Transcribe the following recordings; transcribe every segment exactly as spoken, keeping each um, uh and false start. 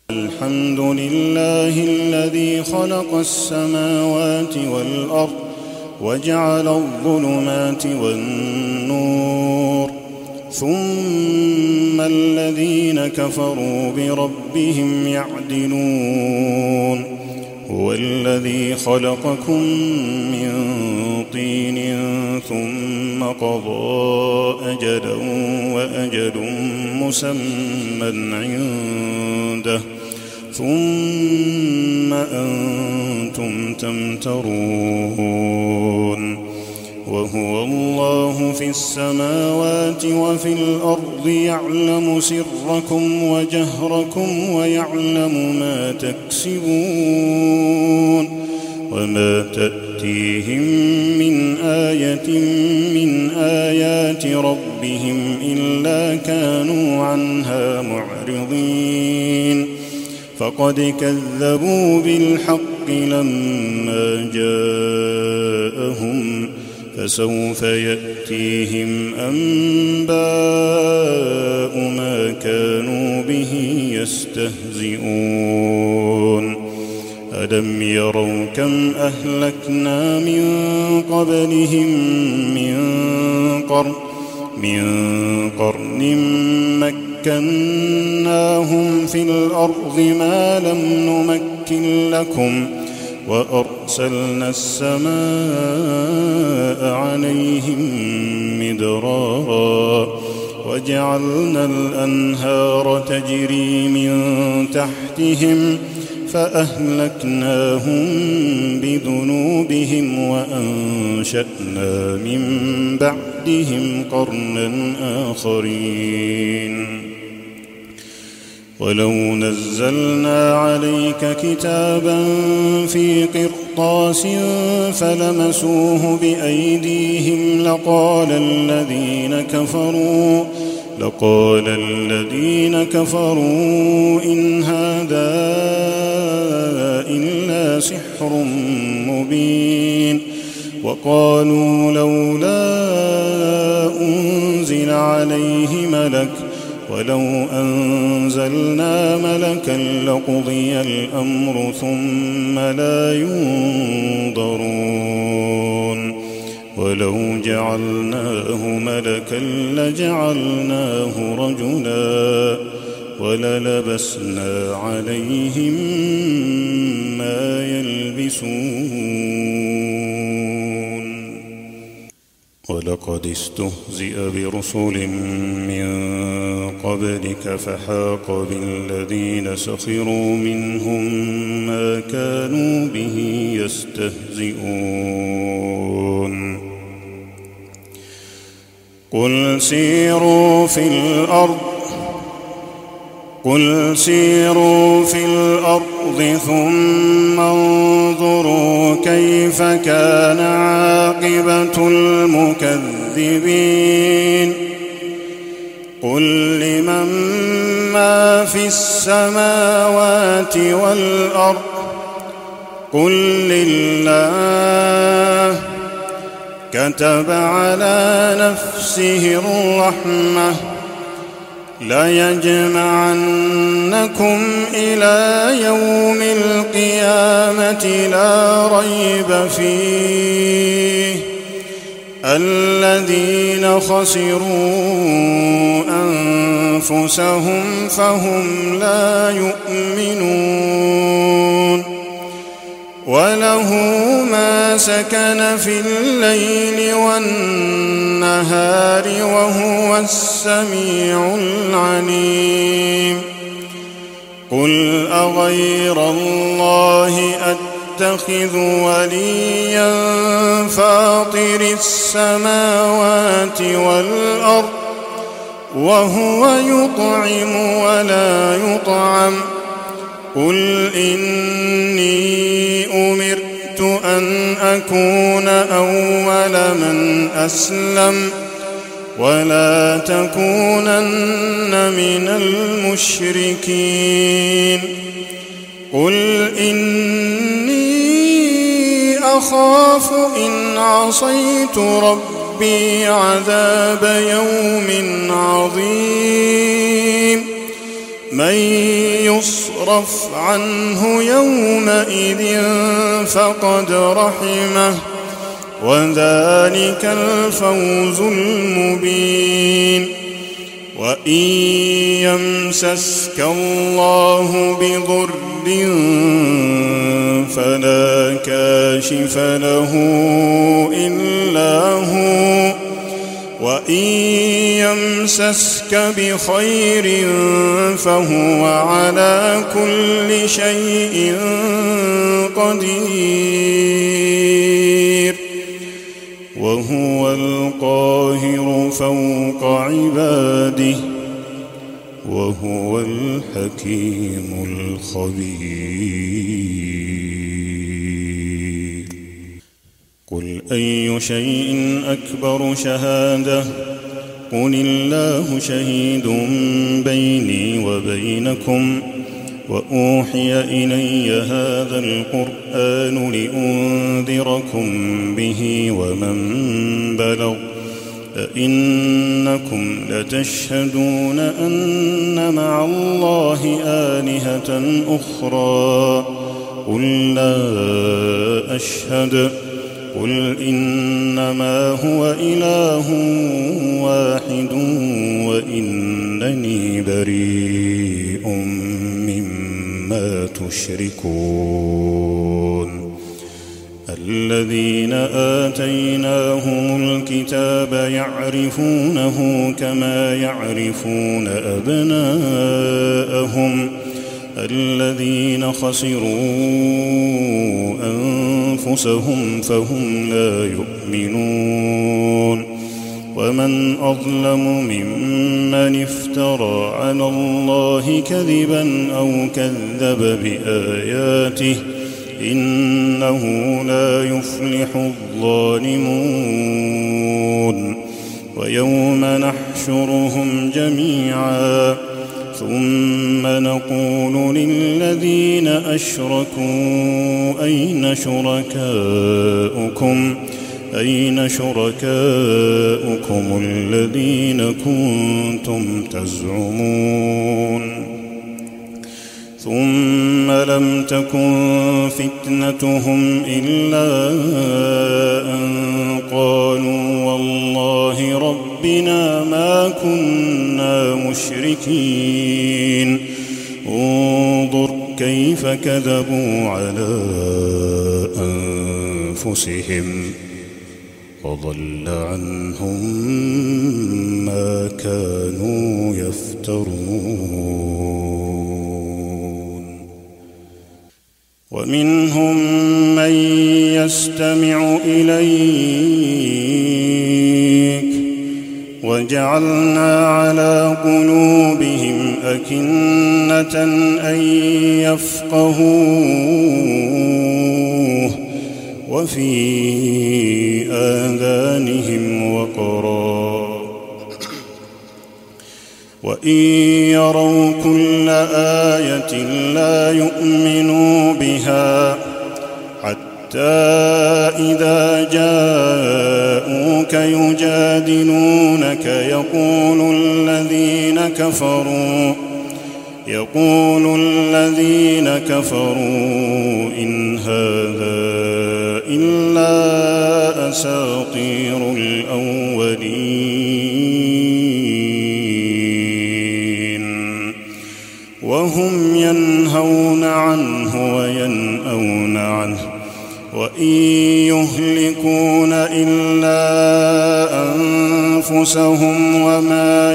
الحمد لله الذي خلق السماوات والأرض وجعل الظلمات والنور ثم الذين كفروا بربهم يعدلون هو الذي خلقكم من طين ثم قضى أجلا وأجل مسمى عنده ثم أنتم تمترون وهو الله في السماوات وفي الأرض يعلم سركم وجهركم ويعلم ما تكسبون وما تأتيهم من آية من آيات ربهم إلا كانوا عنها معرضين فقد كذبوا بالحق لما جاءهم فسوف يأتيهم أنباء ما كانوا به يستهزئون ألم يروا كم أهلكنا من قبلهم من قرن من قرن مكناهم في الأرض ما لم نمكن لكم وأرسلنا السماء عليهم مدرارا وجعلنا الأنهار تجري من تحتهم فأهلكناهم بذنوبهم وأنشأنا من بعدهم قرنا آخرين ولو نزلنا عليك كتابا في قرطاس فلمسوه بأيديهم لقال الذين كفروا لقال الذين كفروا إن هذا إلا سحر مبين وقالوا لولا أنزل عليه ملك ولو أنزلنا ملكا لقضي الأمر ثم لا ينظرون ولو جعلناه ملكا لجعلناه رجلا وللبسنا عليهم ما يلبسون ولقد استهزئ برسل من قبلك فحاق بالذين سخروا منهم ما كانوا به يستهزئون قل سيروا في الأرض قل سيروا في الأرض ثم انظروا كيف كان عاقبة المكذبين قل لمن ما في السماوات والأرض قل لله كتب على نفسه الرحمة ليجمعنكم إلى يوم القيامة لا ريب فيه الذين خسروا أنفسهم فهم لا يؤمنون وله ما سكن في الليل والنهار وهو السميع العليم قل أغير الله أتخذ وليا فاطر السماوات والأرض وهو يطعم ولا يطعم قل إني أمرت أن أكون أول من أسلم ولا تكونن من المشركين قل إني أخاف إن عصيت ربي عذاب يوم عظيم من يصرف عنه يومئذ فقد رحمه وذلك الفوز المبين. وإن يمسسك الله بضر فلا كاشف له إلا هو وإن يمسسك بخير فهو على كل شيء قدير وهو القاهر فوق عباده وهو الحكيم الخبير. قل أي شيء أكبر شهادة قل الله شهيد بيني وبينكم وأوحي إلي هذا القرآن لأنذركم به ومن بلغ أئنكم لتشهدون أن مع الله آلهة أخرى قل لا أشهد قل إنما هو إله واحد وإنني بريء مما تشركون. الذين آتيناهم الكتاب يعرفونه كما يعرفون أبناءهم الذين خسروا أنفسهم فهم لا يؤمنون. ومن أظلم ممن افترى على الله كذبا أو كذب بآياته إنه لا يفلح الظالمون. ويوم نحشرهم جميعا ثم نقول للذين أشركوا أين شركاؤكم أين شركاؤكم الذين كنتم تزعمون ثم لم تكن فتنتهم إلا أن قالوا والله ربنا ما كنا مشركين. انظر كيف كذبوا على أنفسهم وضل عنهم ما كانوا يفترون. ومنهم من يستمع إليك وجعلنا على قلوبهم أكنة أن يفقهوه وفي آذانهم وقرا وإن يروا كل آية لا يؤمنوا بها حتى إذا جاءوك يجادلونك يقول الذين كفروا يقول الذين كفروا إن هذا إلا أساطير الأولين وهم ينهون عنه وينأون عنه وإن يهلكون إلا أنفسهم وما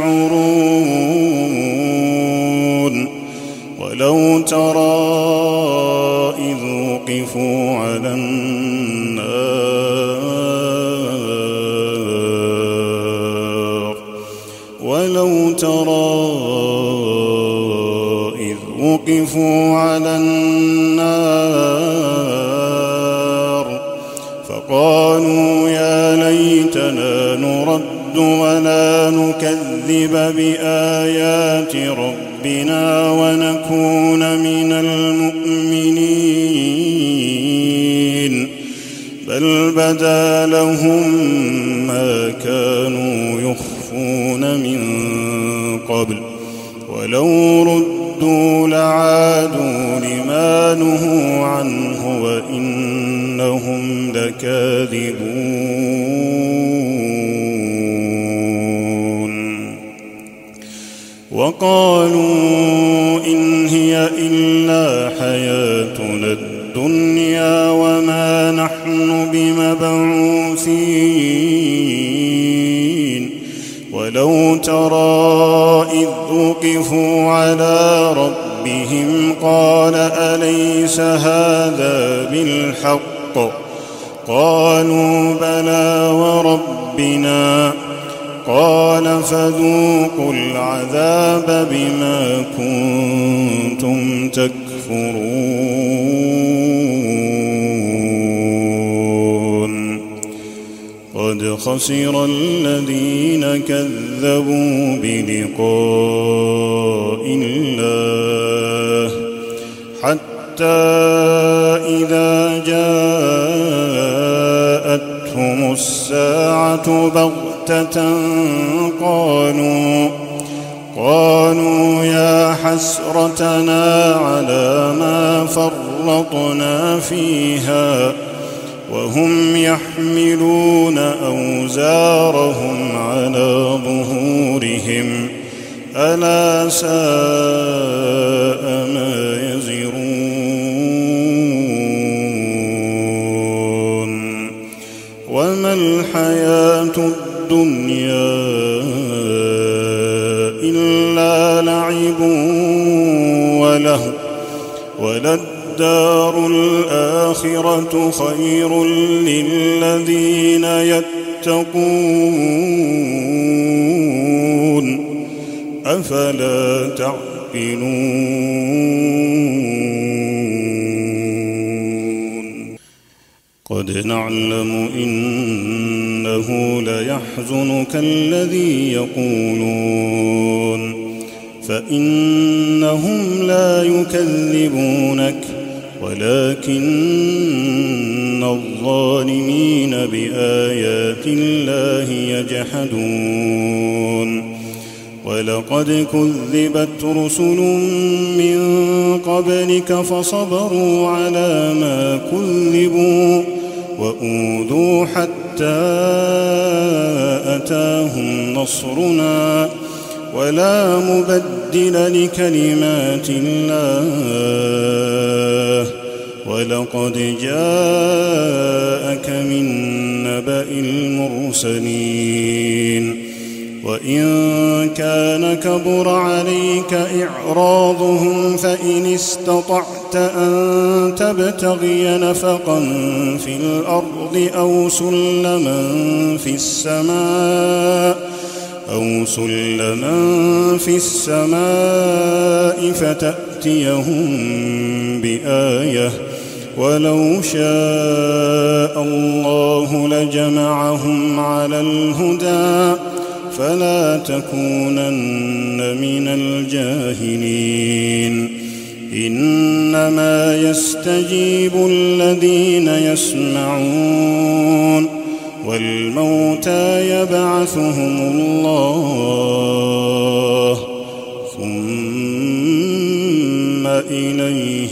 يشعرون. ولو ترى إذ وقفوا على النار ولو ترى إذ وقفوا على النار فقالوا يا ليتنا نرد ولا نكذب بآيات ربنا ونكون من المؤمنين بل بدا لهم ما كانوا يخفون من قبل ولو لعادوا لما نهوا عنه وإنهم لكاذبون وقالوا إن هي إلا حياتنا الدنيا وما نحن بمبعوثين ولو ترى إذ وقفوا على ربهم قال أليس هذا بالحق قالوا بلى وربنا قال فذوقوا العذاب بما كنتم تكفرون قد خسر الذين كذبوا بلقاء الله حتى إذا جاءتهم الساعة بغتة قالوا قالوا يا حسرتنا على ما فرطنا فيها وهم يحملون أوزارهم على ظهورهم ألا ساء ما يزرون وما الحياة الدنيا إلا لعب وله وللدار الآخرة خير للذين يتقون أفلا تعقلون قد نعلم إنه ليحزنك الذي يقولون فإنهم لا يكذبونك ولكن الظالمين بآيات الله يجحدون ولقد كذبت رسل من قبلك فصبروا على ما كذبوا وأوذوا حتى أتاهم نصرنا ولا مبدل لكلمات الله ولقد جاءك من نبأ المرسلين وإن كان كبر عليك إعراضهم فإن استطعت أن تبتغي نفقا في الأرض أو سلما في السماء أو سلما في السماء فتأتيهم بآية ولو شاء الله لجمعهم على الهدى فلا تكونن من الجاهلين إنما يستجيب الذين يسمعون والموتى يبعثهم الله ثم إليه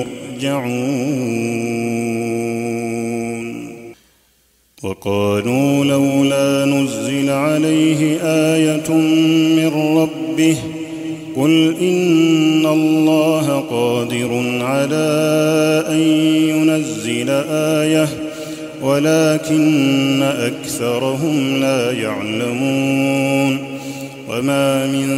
يرجعون وقالوا لولا نزل عليه آية من ربه قل إن الله قادر على أن ينزل آية ولكن أكثرهم لا يعلمون وما من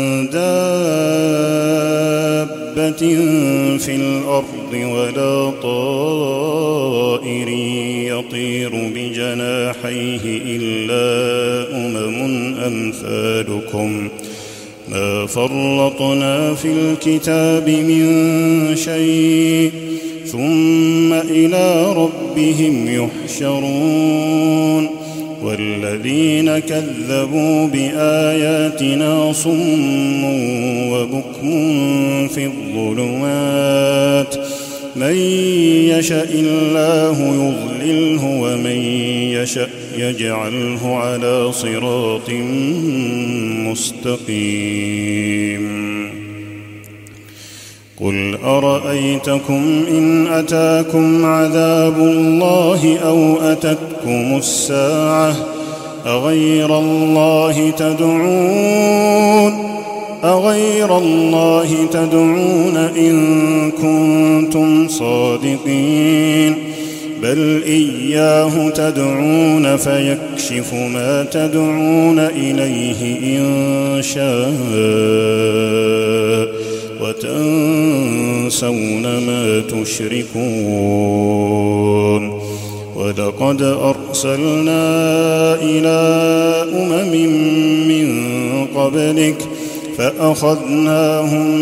دابة في الأرض ولا طائر يطير بجناحيه إلا أمم أمثالكم ما فرطنا في الكتاب من شيء ثم إلى ربهم يحشرون والذين كذبوا بآياتنا صم وبكم في الظلمات من يشاء الله يضلله ومن يشاء يجعله على صراط مستقيم قل أرأيتكم إن أتاكم عذاب الله أو أتتكم الساعة أغير الله تدعون أغير الله تدعون إن كنتم صادقين بل إياه تدعون فيكشف ما تدعون إليه إن شاء وتنسون ما تشركون ولقد أرسلنا إلى أمم من قبلك فأخذناهم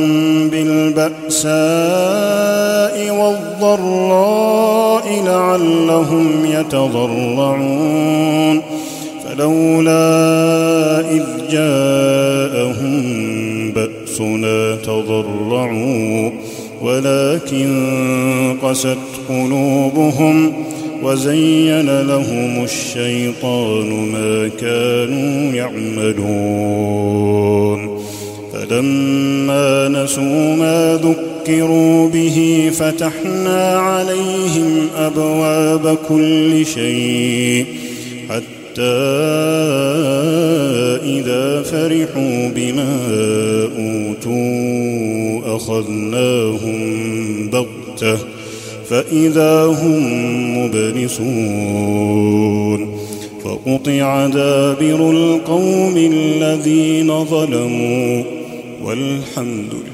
بالبأساء والضراء لعلهم يتضرعون فلولا إذ جاءهم بأسنا تضرعوا ولكن قست قلوبهم وزين لهم الشيطان ما كانوا يعملون فلما نسوا ما ذكروا به فتحنا عليهم أبواب كل شيء حتى إذا فرحوا بما أوتوا أخذناهم بغتة فإذا هم مبلسون فقطع دابر القوم الذين ظلموا والحمد لله.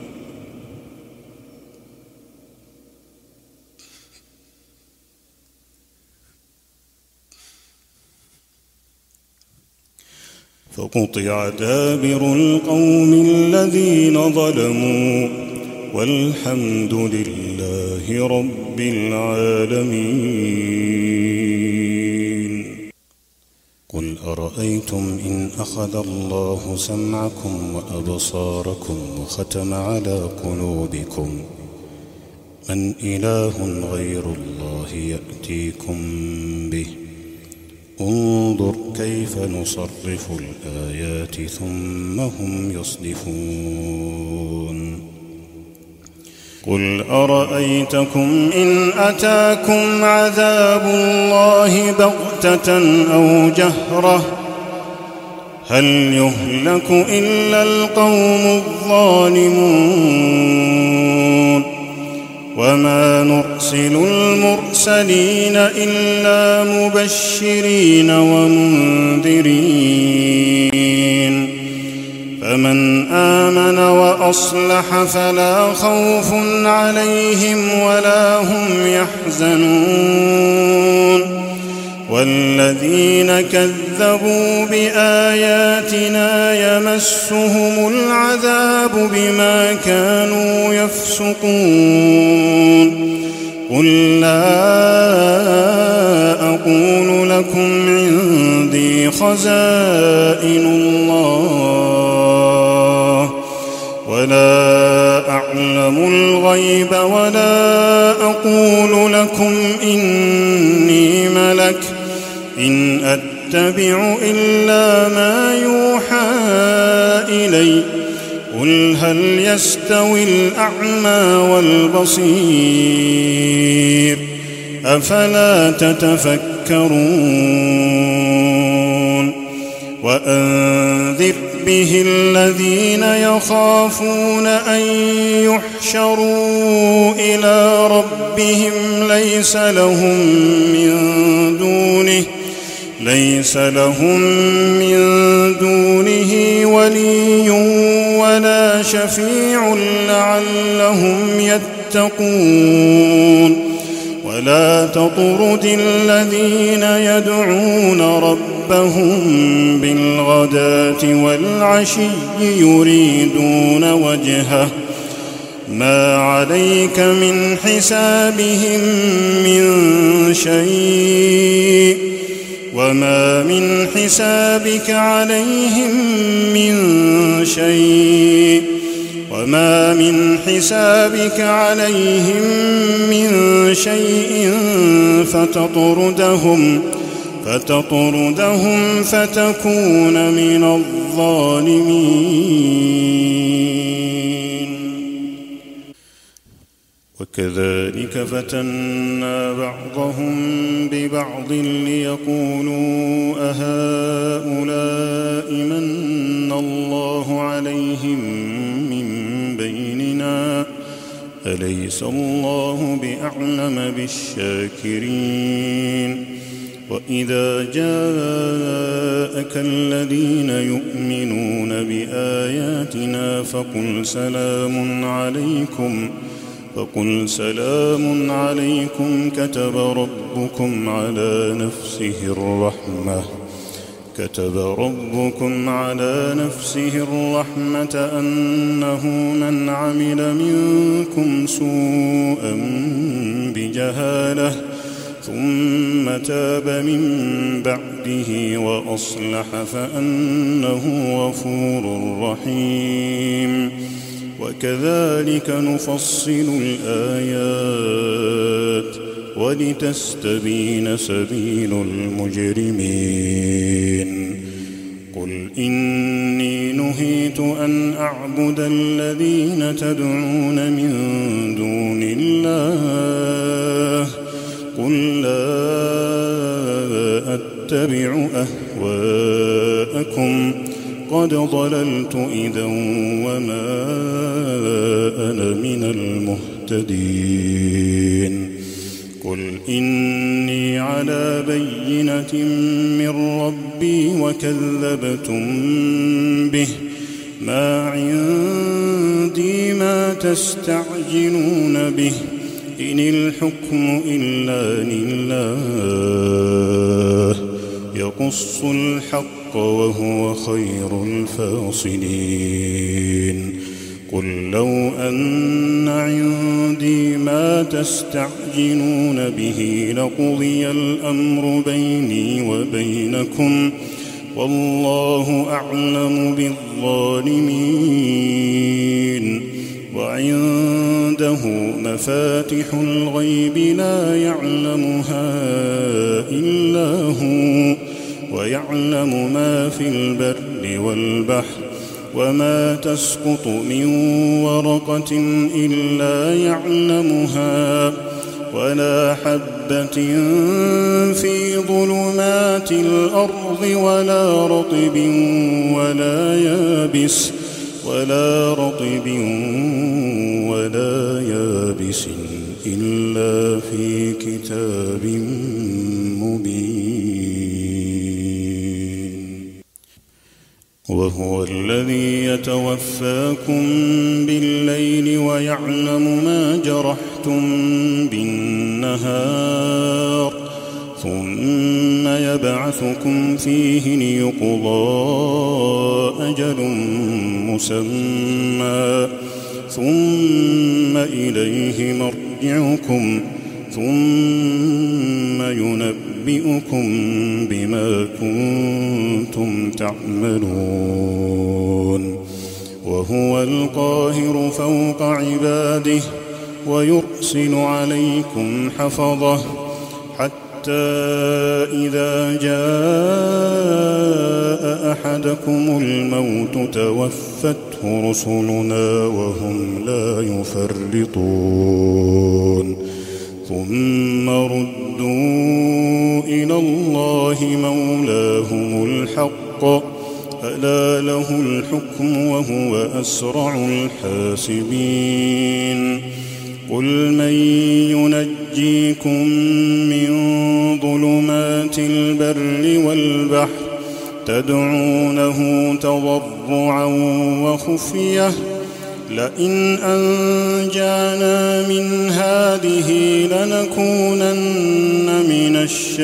فقطع دابر القوم الذين ظلموا والحمد لله رب العالمين. قل أرأيتم إن أخذ الله سمعكم وأبصاركم وختم على قلوبكم من إله غير الله يأتيكم به انظر كيف نصرف الآيات ثم هم يصدفون. قل أرأيتكم إن أتاكم عذاب الله بغتة أو جهرة هل يهلك إلا القوم الظالمون وما نرسل المرسلين إلا مبشرين ومنذرين فمن آمن وأصلح فلا خوف عليهم ولا هم يحزنون والذين كذبوا بآياتنا يمسهم العذاب بما كانوا يفسقون. قل لا أقول لكم عندي خزائن الله ولا أعلم الغيب ولا أقول لكم إني ملك إن أتبع إلا ما يوحى إلي قل هل يستوي الأعمى والبصير أفلا تتفكرون. وأنذر به الذين يخافون أن يحشروا إلى ربهم ليس لهم من دونه ليس لهم من دونه ولي ولا شفيع لعلهم يتقون. ولا تطرد الذين يدعون ربهم بالغداة والعشي يريدون وجهه ما عليك من حسابهم من شيء وما من حسابك عليهم من شيء وما من حسابك عليهم من شيء فتطردهم فتطردهم فتكون من الظالمين. وكذلك فتنا بعضهم ببعض ليقولوا أهؤلاء من الله عليهم من بيننا أليس الله بأعلم بالشاكرين وإذا جاءك الذين يؤمنون بآياتنا فقل سلام عليكم فقل سلام عليكم كتب ربكم على نفسه الرحمة كتب ربكم على نفسه الرحمة أنه من عمل منكم سوءا بجهالة ثم تاب من بعده وأصلح فأنه غفور رحيم وكذلك نفصل الآيات ولتستبين سبيل المجرمين قل إني نهيت أن أعبد الذين تدعون من دون الله قل لا أتبع أهواءكم قد ضللت إذا وما أنا من المهتدين قل إني على بينة من ربي وكذبتم به ما عندي ما تستعجلون به إن الحكم إلا لله يقص الحق وهو خير الفاصلين قل لو أن عندي ما تستعجلون به لقضي الأمر بيني وبينكم والله أعلم بالظالمين وعنده مفاتح الغيب لا يعلمها إلا هو ويعلم ما في البر والبحر وما تسقط من ورقة إلا يعلمها ولا حبة في ظلمات الأرض ولا رطب ولا يابس ولا رطب ولا يابس إلا في كتاب مبين وهو الذي يتوفاكم بالليل ويعلم ما جرحتم بالنهار ثم يبعثكم فيه ليقضى أجل مسمى ثم إليه مرجعكم ثم ينبئكم بما كنتم تعملون وهو القاهر فوق عباده ويرسل عليكم حفظه حتى إذا جاء أحدكم الموت توفته رسلنا وهم لا يفرطون ثم ردوا إلى الله مولاهم الحق ألا له الحكم وهو أسرع الحاسبين قل من ينجيكم من ظلمات البر والبحر تدعونه تضرعا وخفية لئن أنجانا من هذه لنكونن من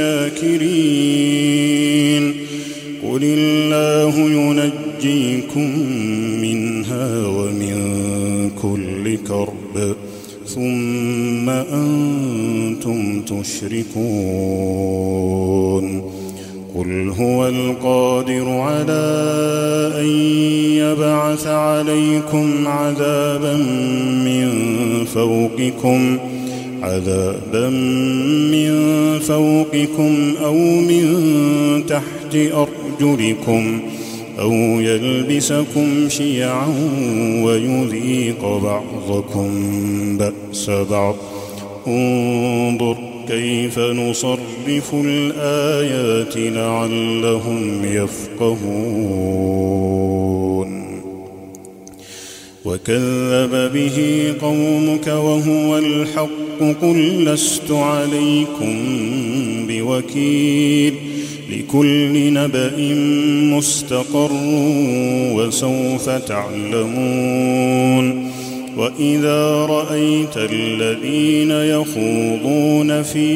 الشاكرين قل الله ينجيكم منها ومن كل كرب ثم أنتم تشركون قل هو القادر على أن يبعث عليكم عذابا من فوقكم عذابا من فوقكم أو من تحت أرجلكم أو يلبسكم شيعا ويذيق بعضكم بأس بعض. انظر كيف نصرف الآيات لعلهم يفقهون. وكذب به قومك وهو الحق قل لست عليكم بوكيل لكل نبأ مستقر وسوف تعلمون. وإذا رأيت الذين يخوضون في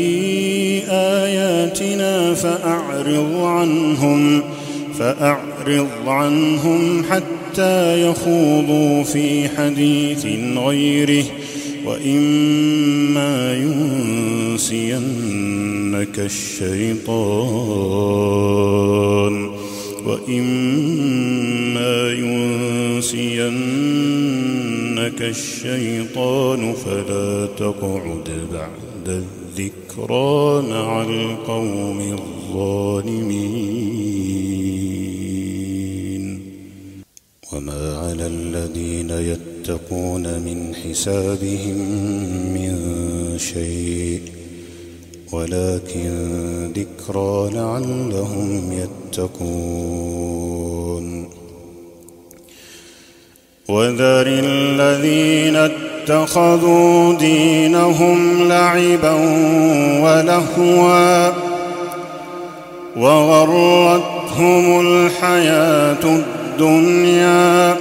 آياتنا فأعرض عنهم فأعرض عنهم حتى يخوضوا في حديث غيره وإما ينسينك الشيطان وإما ينسينك الشيطان فلا تقعد بعد الذكرى مع القوم الظالمين. وما على الذين يتقون من حسابهم من شيء ولكن ذكرى لعلهم يتقون. وذر الذين اتخذوا دينهم لعبا ولهوا وغرتهم الحياة الدنيا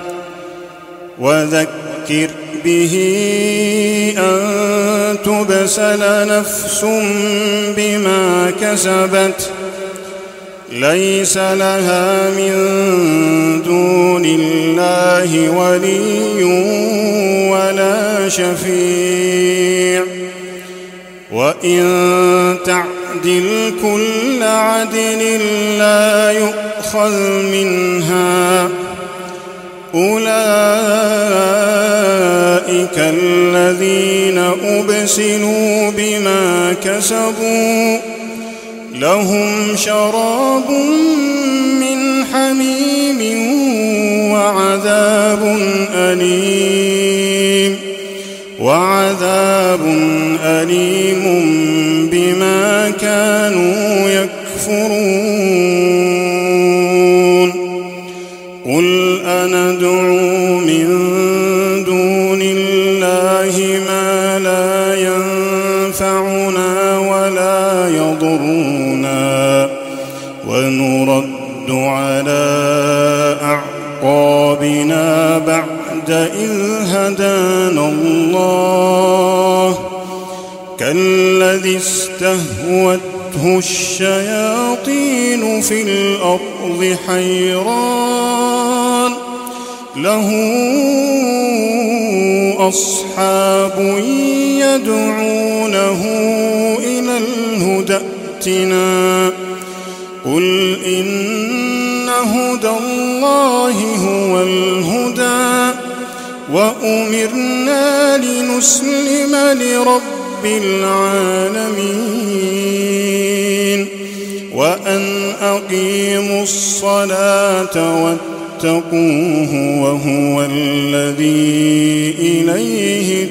وذكر به أن تبسل نفس بما كسبت ليس لها من دون الله ولي ولا شفيع وإن تعدل كل عدل لا يؤخذ منها أولئك الذين أبسلوا بما كسبوا لهم شراب من حميم وعذاب أليم وعذاب أليم بما كانوا يكفرون. قل أندعو من دون الله ما لا ينفعنا ولا يضرنا ونرد على أعقابنا بعد إذ هدانا الله كالذي استهوته الشياطين في الأرض حيران له أصحاب يدعونه إلى الهدى ائتنا قل إن هدى الله هو الهدى وأمرنا لنسلم لرب العالمين وأن أقيموا الصلاة واتقوه وهو الذي إليه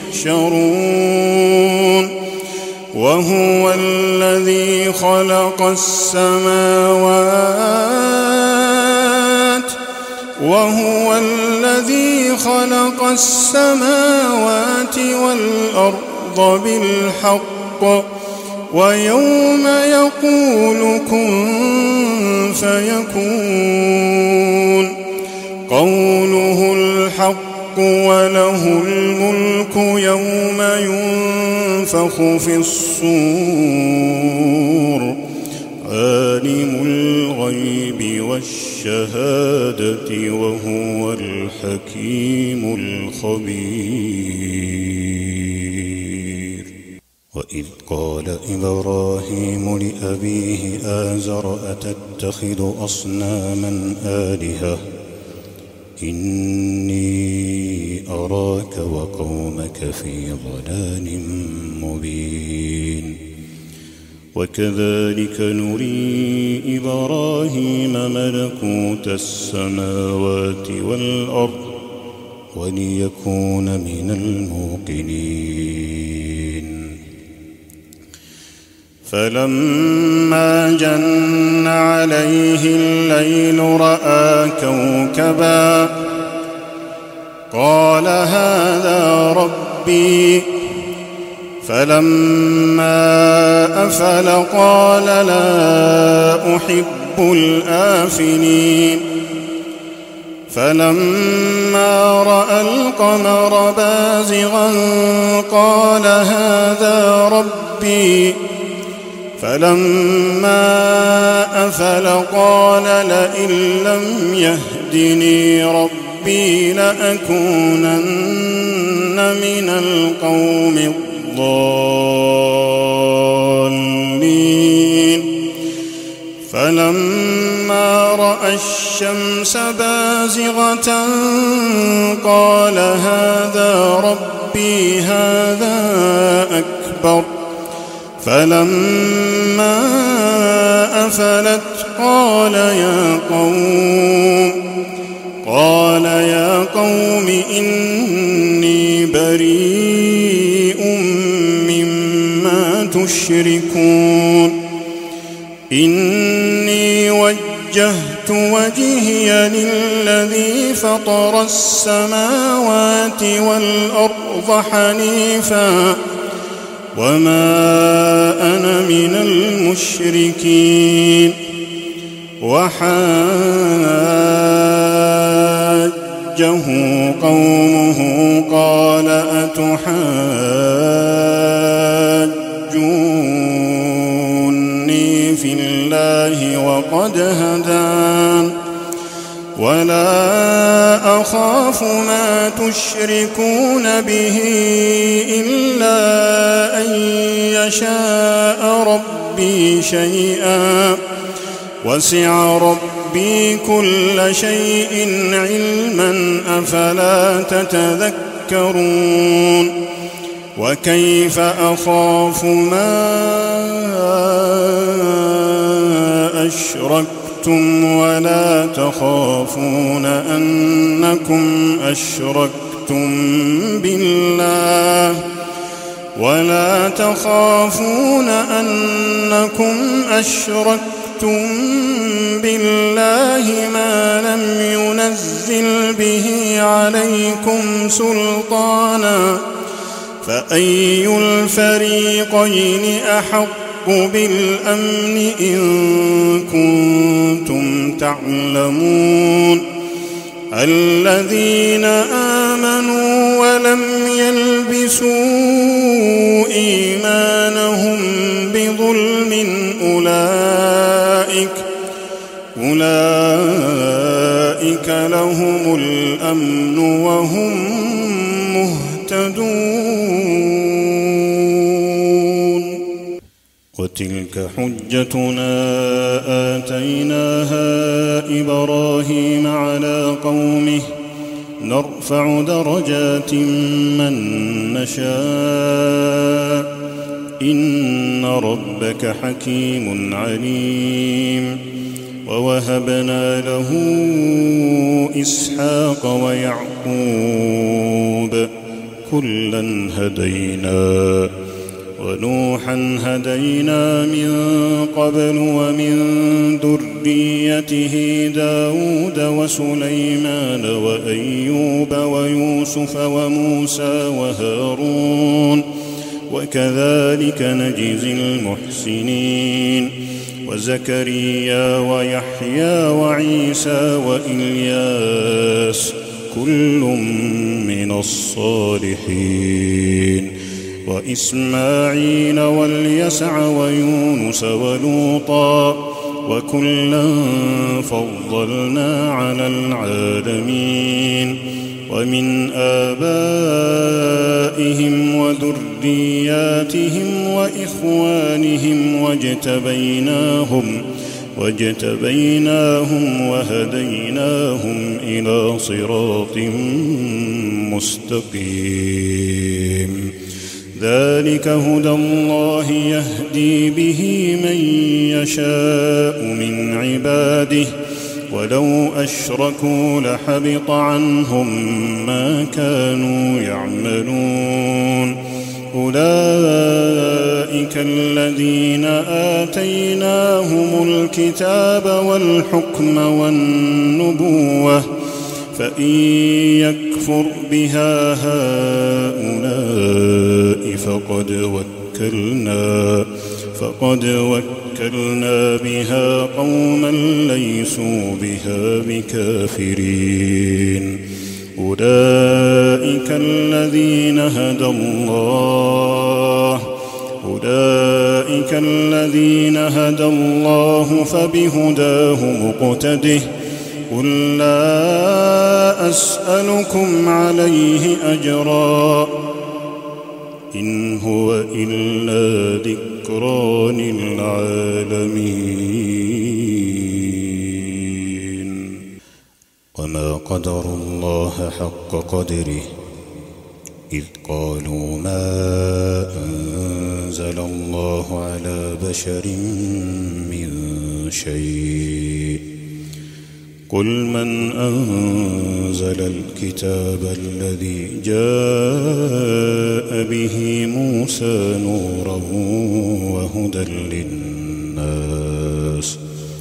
تحشرون وهو الذي خلق السماوات وهو الذي خلق السماوات والأرض بالحق ويوم يقول كن فيكون قوله الحق وله الملك يوم ينفخ في الصور عالم الغيب والشهادة وهو الحكيم الخبير. وإذ قال إبراهيم لأبيه آزر أتتخذ أصناما آلهة إني أراك وقومك في ضلال مبين وكذلك نري إبراهيم ملكوت السماوات والأرض وليكون من الموقنين. فلما جن عليه الليل رأى كوكبا قال هذا ربي، فلما أفل قال لا أحب الآفلين. فلما رأى القمر بازغا قال هذا ربي، فلما أفل قال لئن لم يهدني ربي لأكونن من القوم الضالين. فلما رأى الشمس بازغة قال هذا ربي هذا أكبر. فلما أفلت قال يا قوم قال يا قوم إني بريء مما تشركون. إني وجهت وجهي للذي فطر السماوات والأرض حنيفا وما أنا من المشركين. وحاجه قومه قال أتحاجوني في الله وقد هدان ولا أخاف ما تشركون به إلا أن يشاء ربي شيئا وسع ربي كل شيء علما أفلا تتذكرون. وكيف أخاف ما أشركتم ولا تخافون أنكم أشركتم بالله ولا تخافون أنكم أشركتم بالله ما لم ينزل به عليكم سلطانا فأي الفريقين أحق بالأمن إن كنتم تعلمون. الذين آمنوا ولم يلبسوا إيمانهم بظلم أولئك أولئك لهم الأمن وهم مهتدون. وتلك حجتنا آتيناها إبراهيم على قومه نرفع درجات من نشاء إن ربك حكيم عليم. ووهبنا له إسحاق ويعقوب كلا هدينا ونوحا هدينا من قبل ومن ذريته داود وسليمان وأيوب ويوسف وموسى وهارون وكذلك نجزي المحسنين. وزكريا ويحيى وعيسى وإلياس كل من الصالحين وإسماعيل واليسع ويونس ولوطا وكلا فضلنا على العالمين. ومن آبائهم وذرياتهم وإخوانهم واجتبيناهم واجتبيناهم وهديناهم إلى صراط مستقيم. ذلك هدى الله يهدي به من يشاء من عباده ولو أشركوا لحبط عنهم ما كانوا يعملون أولئك الذين آتيناهم الكتاب والحكم والنبوة فإن يكفر بها هؤلاء فقد وكلنا فقد وكلنا بها قوما ليسوا بها بكافرين أولئك الذين هدى الله أولئك الذين هدى الله فبهداه مقتده قل لا أسألكم عليه أجرا إن هو إلا ذكرى للعالمين وما قدر الله حق قدره إذ قالوا ما أنزل الله على بشر من شيء قل من أنزل الكتاب الذي جاء به موسى نورا وهدى للناس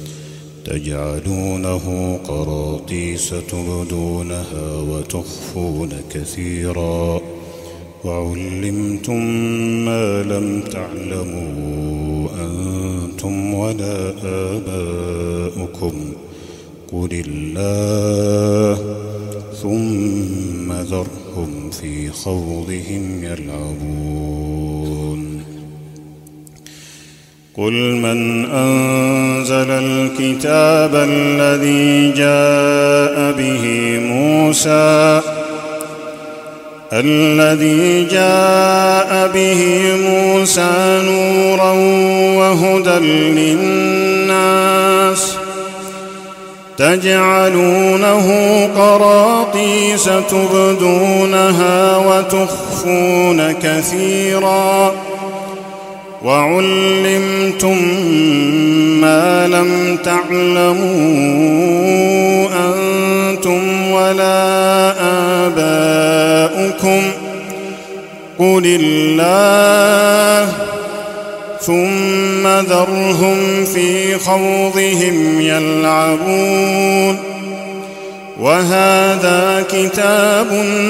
تجعلونه قراطيس تبدونها وتخفون كثيرا وعلمتم ما لم تعلموا أنتم ولا آباؤكم قل الله ثم ذرهم في خوضهم يلعبون قل من أنزل الكتاب الذي جاء به موسى الذي جاء به موسى نورا وهدى للناس تجعلونه قراطيس تبدونها وتخفون كثيرا وعلمتم ما لم تعلموا أنتم ولا آباؤكم قل الله ثم ذرهم في خوضهم يلعبون وهذا كتاب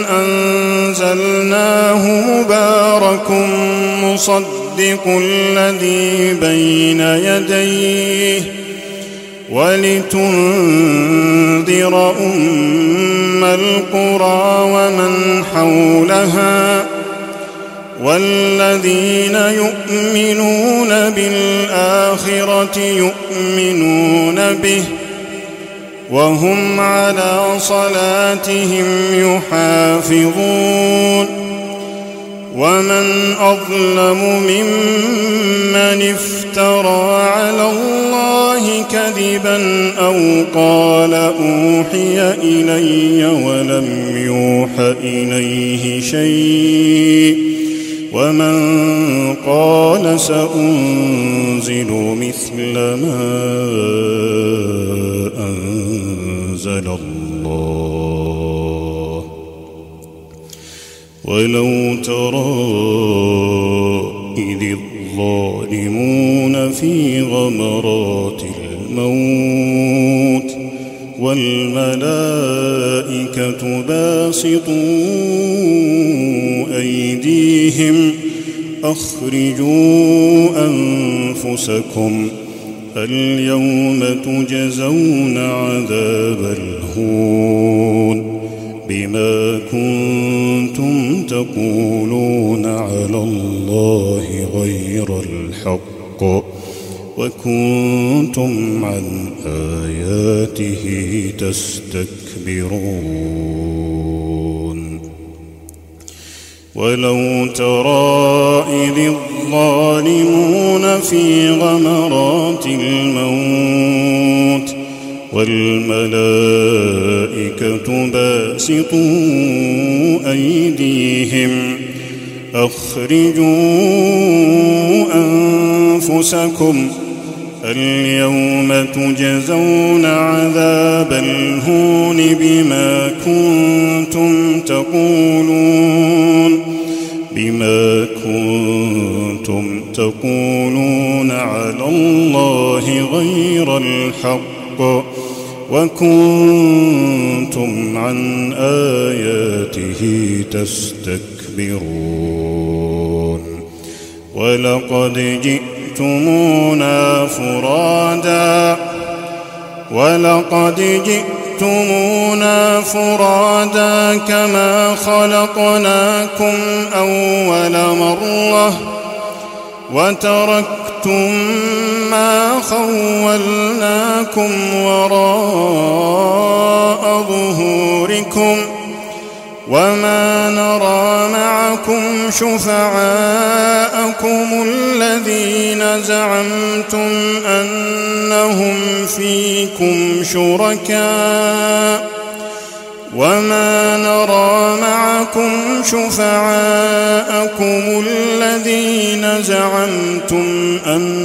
أنزلناه مبارك مصدق الذي بين يديه ولتنذر أم القرى ومن حولها والذين يؤمنون بالآخرة يؤمنون به وهم على صلاتهم يحافظون ومن أظلم ممن افترى على الله كذبا أو قال أوحي إلي ولم يوح إليه شيء ومن قال سأنزل مثل ما أنزل الله ولو ترى إذ الظالمون في غمرات الموت والملائكة باسطوا أيديهم أخرجوا أنفسكم اليوم تجزون عذاب الهون بما كنتم تقولون على الله غير الحق وكنتم عن آياته تستكبرون ولو ترى إذ الظالمون في غمرات الموت والملائكة باسطوا أيديهم أخرجوا أنفسكم اليوم تجزون عذاب الهون بما كنتم تقولون بما كنتم تقولون على الله غير الحق وكنتم عن آياته تستكبرون ولقد جئتمونا فرادا ولقد جئتمونا فرادا كما خلقناكم أول مرة وتركتم ما خولناكم وراء ظهوركم وما نرى معكم شفعاءكم الذين زعمتم أنهم فيكم شركاء وما نرى معكم شفعاءكم الذين زعمتم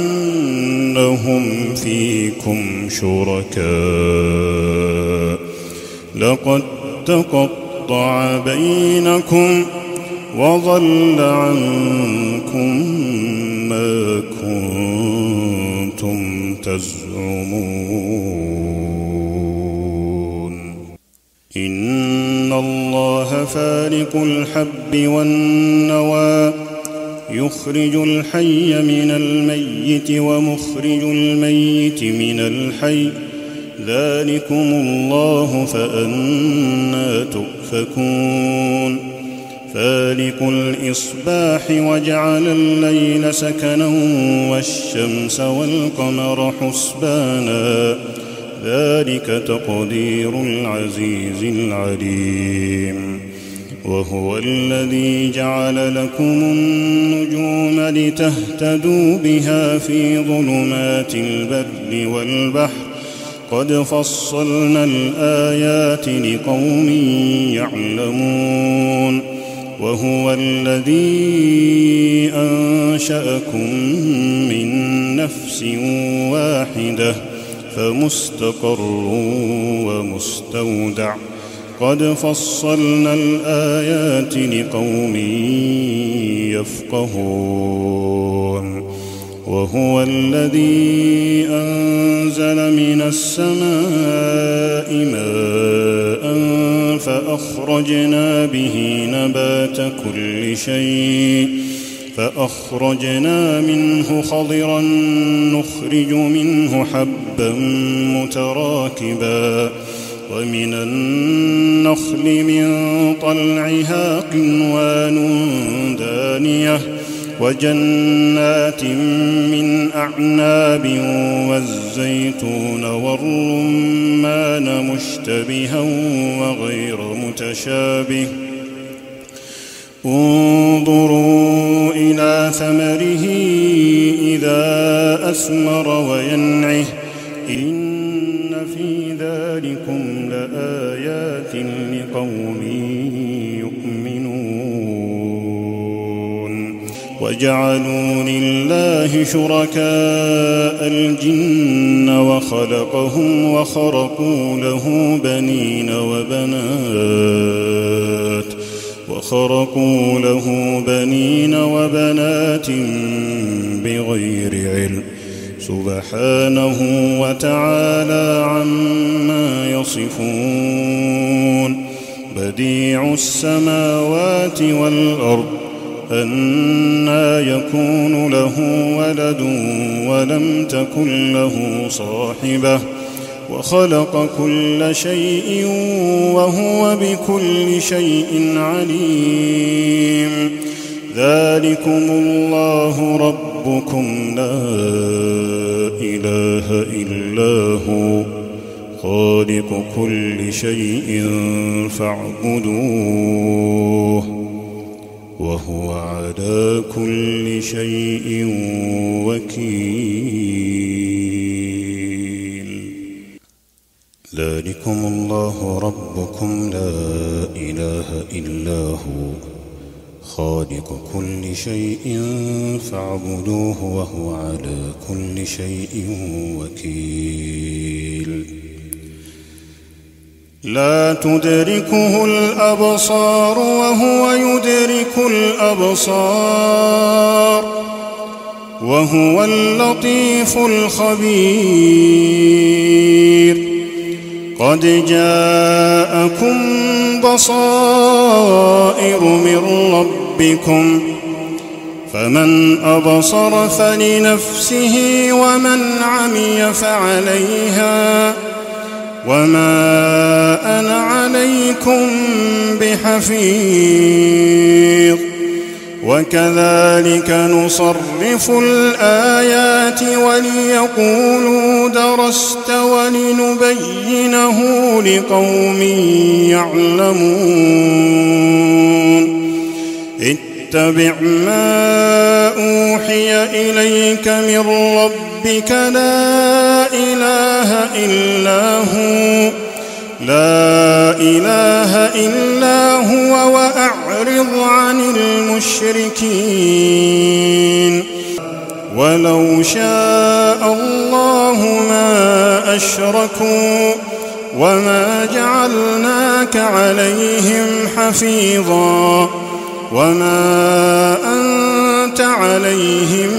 أنهم فيكم شركاء لقد تقطع بينكم وضل عنكم ما كنتم تزعمون إن الله فالق الحب والنوى يخرج الحي من الميت ومخرج الميت من الحي ذلكم الله فأنى تؤفكون فالق الإصباح وجعل الليل سكنا والشمس والقمر حسبانا ذلك تقدير العزيز العليم وهو الذي جعل لكم النجوم لتهتدوا بها في ظلمات البر والبحر قد فصلنا الآيات لقوم يعلمون وهو الذي أنشأكم من نفس واحدة فمستقر ومستودع قد فصلنا الآيات لقوم يفقهون وهو الذي أنزل من السماء ماء فأخرجنا به نبات كل شيء فأخرجنا منه خضرا نخرج منه حبا متراكبا ومن النخل من طلعها قنوان دانية وجنات من أعناب والزيتون والرمان مشتبها وغير متشابه انظروا إلى ثمره إذا أثمر وينعه إن في ذلكم لآيات لقوم يؤمنون وجعلوا لله شركاء الجن وخلقهم وخرقوا له بنين وبنات وخرقوا له بنين وبنات بغير علم سبحانه وتعالى عما يصفون بديع السماوات والأرض أنى يكون له ولد ولم تكن له صاحبة وخلق كل شيء وهو بكل شيء عليم ذلكم الله ربكم لا إله إلا هو خالق كل شيء فاعبدوه وهو على كل شيء وكيل ذلكم الله ربكم لا إله إلا هو خالق كل شيء فاعبدوه وهو على كل شيء وكيل لا تدركه الأبصار وهو يدرك الأبصار وهو اللطيف الخبير قد جاءكم بصائر من ربكم فمن أبصر فلنفسه ومن عمي فعليها وما أنا عليكم بحفيظ وكذلك نصرف الآيات وليقولوا درست ولنبينه لقوم يعلمون اتبع ما أوحي إليك من ربك لا إله إلا هو لا إله إلا هو وأعرض عن المشركين ولو شاء الله ما أشركوا وما جعلناك عليهم حفيظا وما أنت عليهم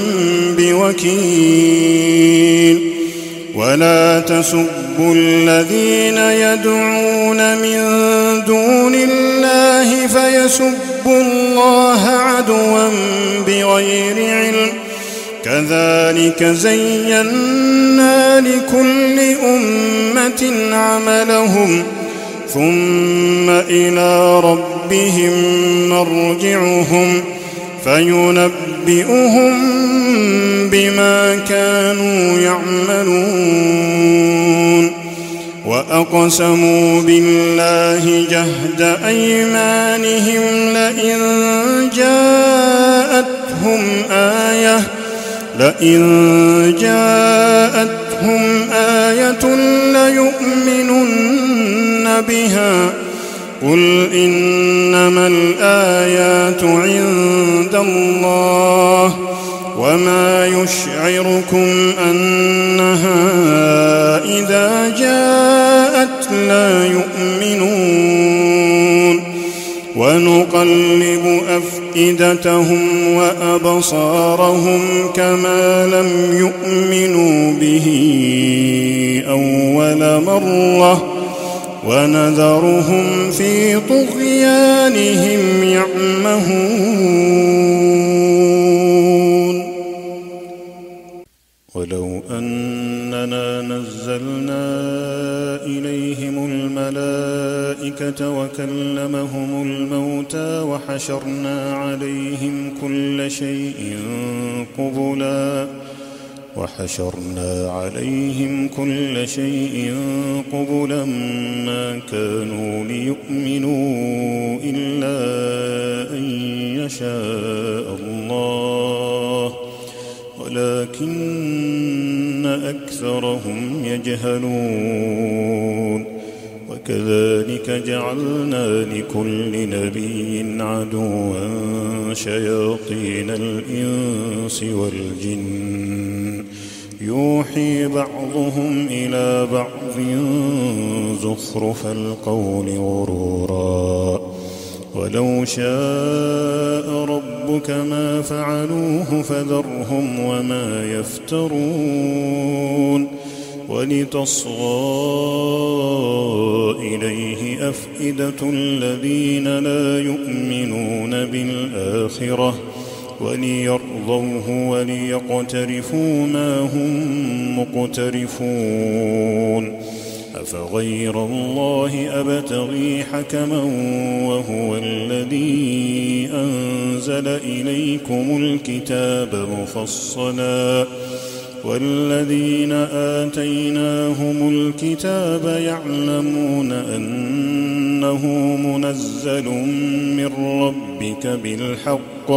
بوكيل ولا تسبوا الذين يدعون من دون الله فيسبوا الله عدوا بغير علم كذلك زينا لكل أمة عملهم ثم إلى ربهم مرجعهم فينبئهم بما كانوا يعملون وأقسموا بالله جهد أيمانهم لئن جاءتهم آية لئن جاءتهم آية ليؤمنن بها قل إنما الآيات عند الله وما يشعركم أنها إذا جاءت لا يؤمنون ونقلب أفئدتهم وأبصارهم كما لم يؤمنوا به أول مرة ونذرهم في طغيانهم يعمهون ولو أننا نزلنا إليهم الملائكة وكلمهم الموتى وحشرنا عليهم كل شيء قبلا وحشرنا عليهم كل شيء قبلا ما كانوا ليؤمنوا إلا أن يشاء الله ولكن أكثرهم يجهلون وكذلك جعلنا لكل نبي عدوا شياطين الإنس والجن يوحي بعضهم إلى بعض زخرف القول غرورا ولو شاء ربك ما فعلوه فذرهم وما يفترون ولتصغى إليه أفئدة الذين لا يؤمنون بالآخرة وليرضوه وليقترفوا ما هم مقترفون أفغير الله أبتغي حكما وهو الذي أنزل إليكم الكتاب مفصلا والذين آتيناهم الكتاب يعلمون أنه منزل من ربك بالحق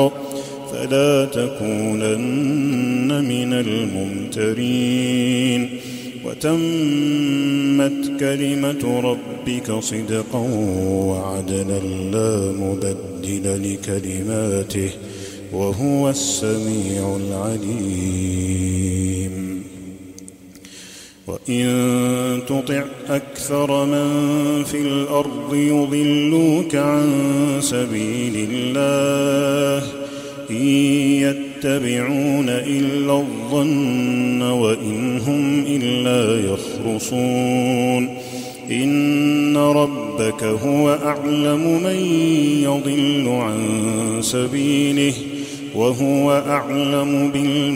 فلا تكونن من الممترين وتمت كلمة ربك صدقا وعدلا لا مبدل لكلماته وهو السميع العليم. وإن تطع أكثر من في الأرض يضلوك عن سبيل الله إن يتبعون إلا الظن وإن هم إلا يخرصون إن ربك هو أعلم من يضل عن سبيله وهو أعلم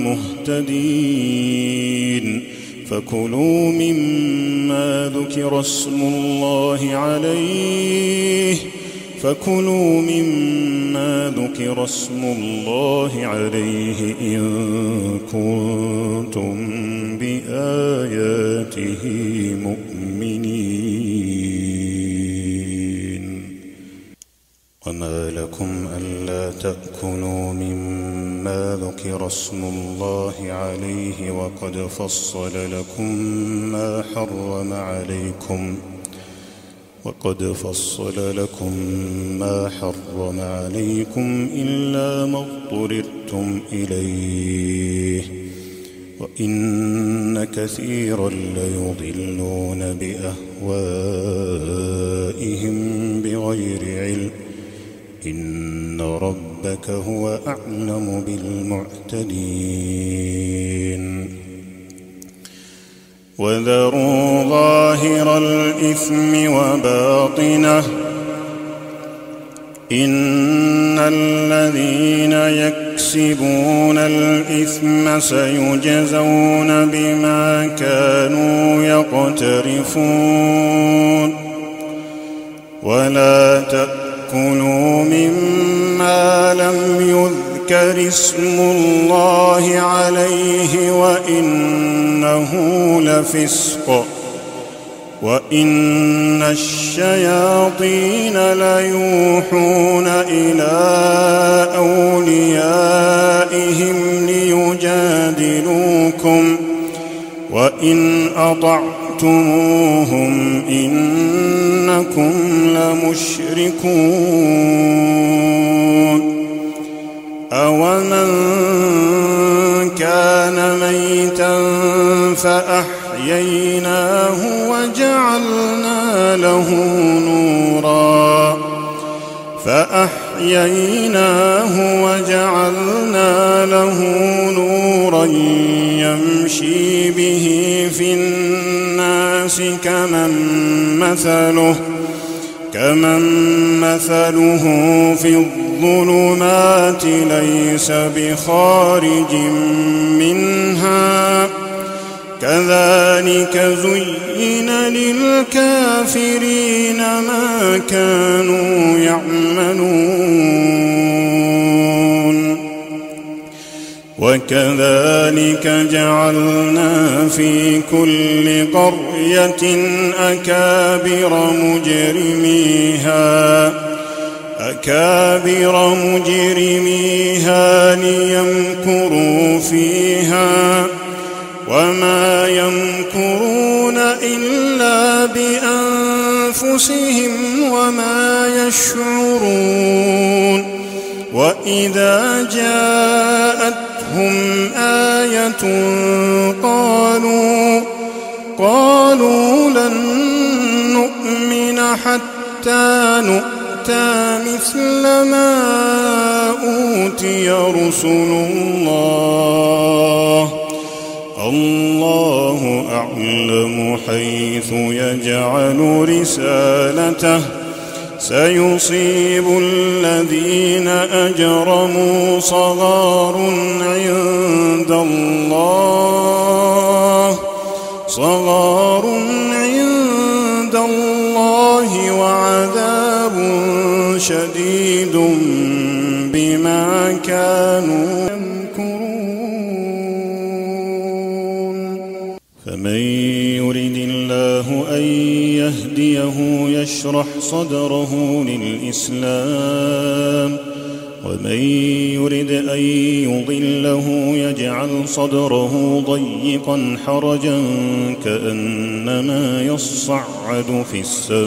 بالمهتدين. فكلوا مما ذكر اسم الله عليه فكلوا مما ذكر اسم الله عليه إن كنتم بآياته مؤمنين. وما لكم ألا تأكلوا مما ذكر اسم الله عليه وقد فصل لكم ما حرم عليكم وقد فصل لكم ما حرم عليكم إلا ما اضطررتم إليه وإن كثيرا ليضلون بأهوائهم بغير علم إن ربك هو أعلم بالمعتدين. وذروا ظاهر الإثم وباطنه إن الذين يكسبون الإثم سيجزون بما كانوا يقترفون. ولا تأكلوا مما لم يذكر اسم الله عليه وإنه لفسق وإن الشياطين ليوحون إلى أوليائهم ليجادلوكم وإن أطعتموهم إنكم لمشركون. أومن كان ميتا فأحييناه وجعلنا له نورا فأحييناه وجعلنا له نورا يمشي به في الناس كمن مثله كمن مثله في الظلمات ليس بخارج منها كذلك زين للكافرين ما كانوا يعملون. وكذلك جعلنا في كل قرية أكابر مجرميها أكابر مجرميها ليمكروا فيها وما يمكرون إلا بأنفسهم وما يشعرون. وإذا جاءتهم آية قالوا قالوا لن نؤمن حتى نؤتى مثل ما أوتي رسل الله الله أعلم حيث يجعل رسالته سيصيب الذين أجرموا صغار عند الله صغار عند الله وعذاب شديد بما كانوا يمكرون. فمن يرد الله أن يهديه يشرح صدره للإسلام ومن يرد أن يضله يجعل صدره ضيقا حرجا كأنما يصعد في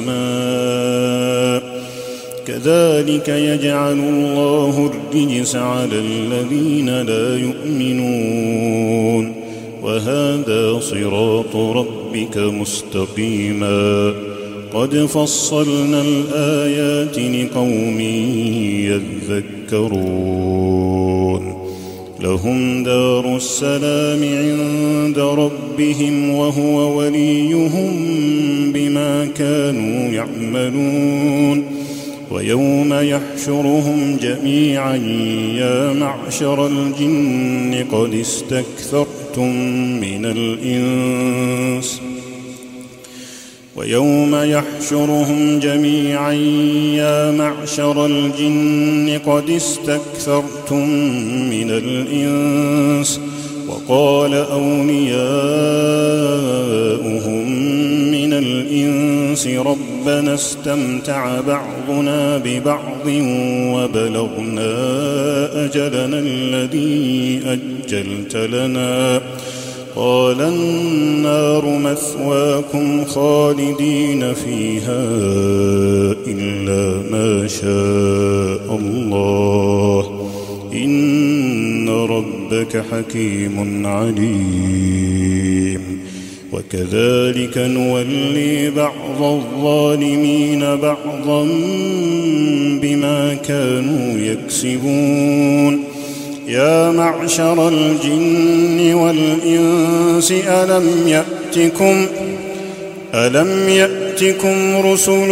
السماء كذلك يجعل الله الرجس على الذين لا يؤمنون وهذا صراط ربك مستقيما قد فصلنا الآيات لقوم يذكرون لهم دار السلام عند ربهم وهو وليهم بما كانوا يعملون ويوم يحشرهم جميعا يا معشر الجن قد استكثرتم من الإنس ويوم يحشرهم جميعا يا معشر الجن قد استكثرتم من الإنس وقال أولياؤهم من الإنس ربنا استمتع بعضنا ببعض وبلغنا أجلنا الذي أجلت لنا قال النار مثواكم خالدين فيها إلا ما شاء الله إن ربك حكيم عليم وكذلك نولي بعض الظالمين بعضا بما كانوا يكسبون يا معشر الجن والإنس ألم يأتكم ألم يأتكم رسل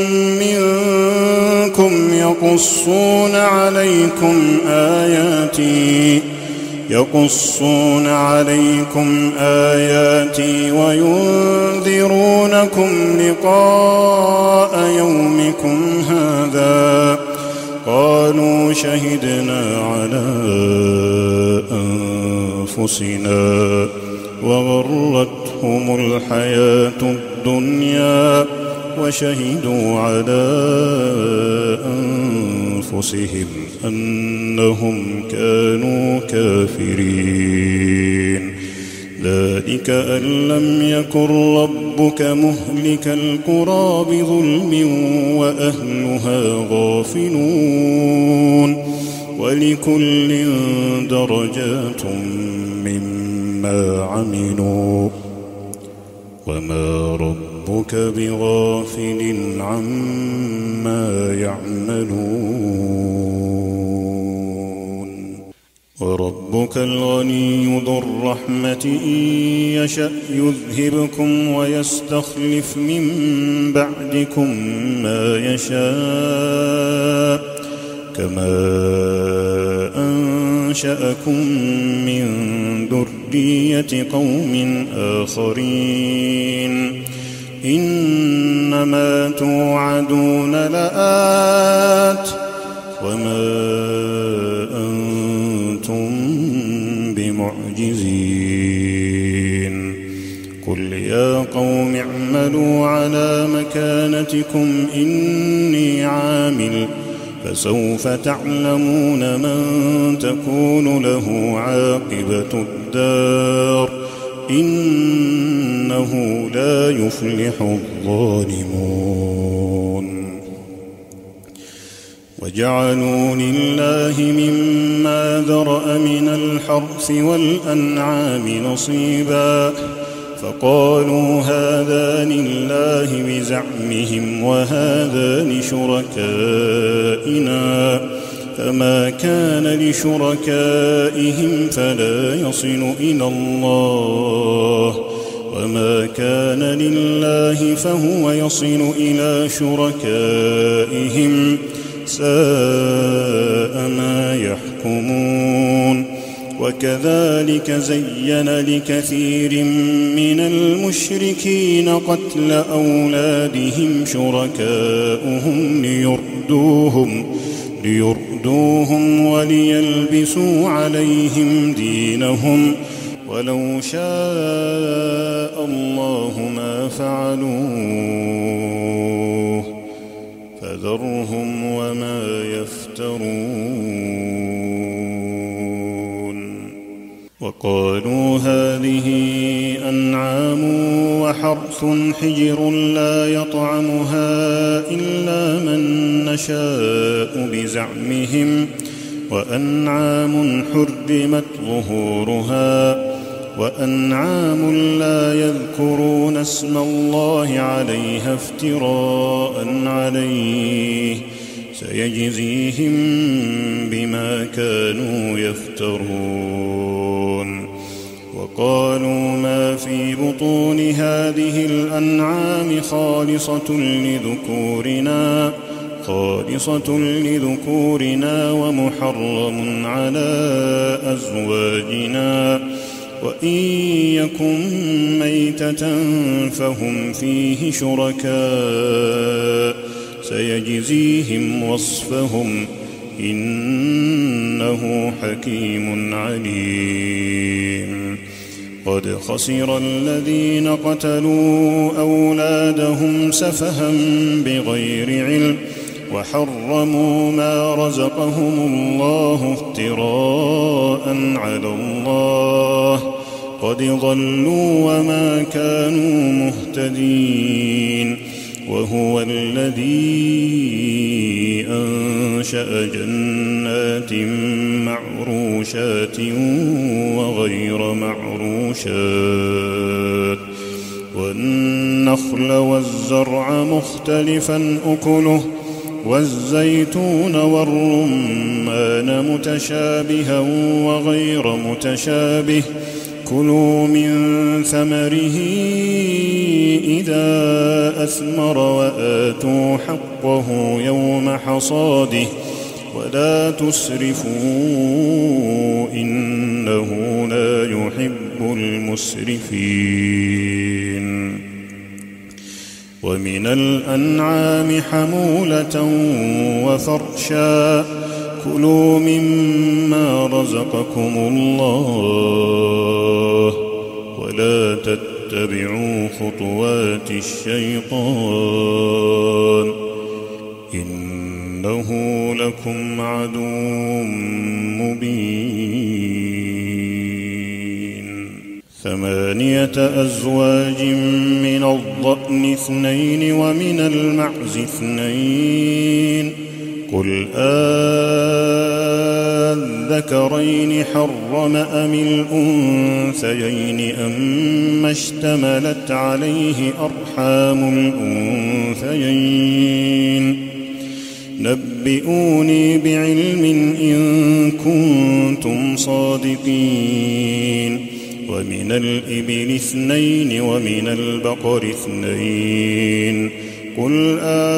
منكم يقصون عليكم آياتي يقصون عليكم آياتي وينذرونكم لقاء يومكم هذا قالوا شهدنا على أنفسنا وغرتهم الحياة الدنيا وشهدوا على أنفسهم أنهم كانوا كافرين ذلك أن لم يكن ربك مهلك القرى بظلم وأهلها غافلون ولكل درجات مما عملوا وما ربك بغافل عما يعملون وربك الغني ذو الرحمة إن يشأ يذهبكم ويستخلف من بعدكم ما يشاء كما أنشأكم من ذرية قوم آخرين إنما توعدون لآت وما أنتم بمعجزين قل يا قوم اعملوا على مكانتكم إني عامل فسوف تعلمون من تكون له عاقبة الدار إنه لا يفلح الظالمون وجعلوا لله مما ذرأ من الحرث والأنعام نصيبا فقالوا هذا لله بزعمهم وهذا لشركائنا فما كان لشركائهم فلا يصل إلى الله وما كان لله فهو يصل إلى شركائهم ساء ما يحكمون وكذلك زين لكثير من المشركين قتل أولادهم شركاؤهم ليردوهم ليردوهم وليلبسوا عليهم دينهم ولو شاء الله ما فعلوه فذرهم وما يفترون يفترون. وقالوا هذه أنعام وحرث حجر لا يطعمها إلا من نشاء بزعمهم، وأنعام حرمت ظهورها، وأنعام لا يذكرون اسم الله عليها افتراء عليه، سيجزيهم بما كانوا يفترون. وقالوا ما في بطون هذه الأنعام خالصة لذكورنا خالصة لذكورنا ومحرم على أزواجنا، وإن يكن ميتة فهم فيه شركاء، سيجزيهم وصفهم إنه حكيم عليم. قد خسر الذين قتلوا أولادهم سفها بغير علم، وحرموا ما رزقهم الله افتراء على الله، قد ضلوا وما كانوا مهتدين. وهو الذي أنشأ جنات معروشات وغير معروشات، والنخل والزرع مختلفا أكله، والزيتون والرمان متشابها وغير متشابه، كلوا من ثمره إذا أثمر وآتوا حقه يوم حصاده، ولا تسرفوا إنه لا يحب المسرفين. ومن الأنعام حمولة وفرشا، كلوا مما رزقكم الله، ولا تتبعوا خطوات الشيطان، إنه لكم عدو مبين. ثمانية أزواج من الضأن اثنين ومن المعز اثنين، قل أذكرين حرم أم الأنثيين أما اشتملت عليه أرحام الأنثيين، نبئوني بعلم إن كنتم صادقين. ومن الإبل اثنين ومن البقر اثنين، قل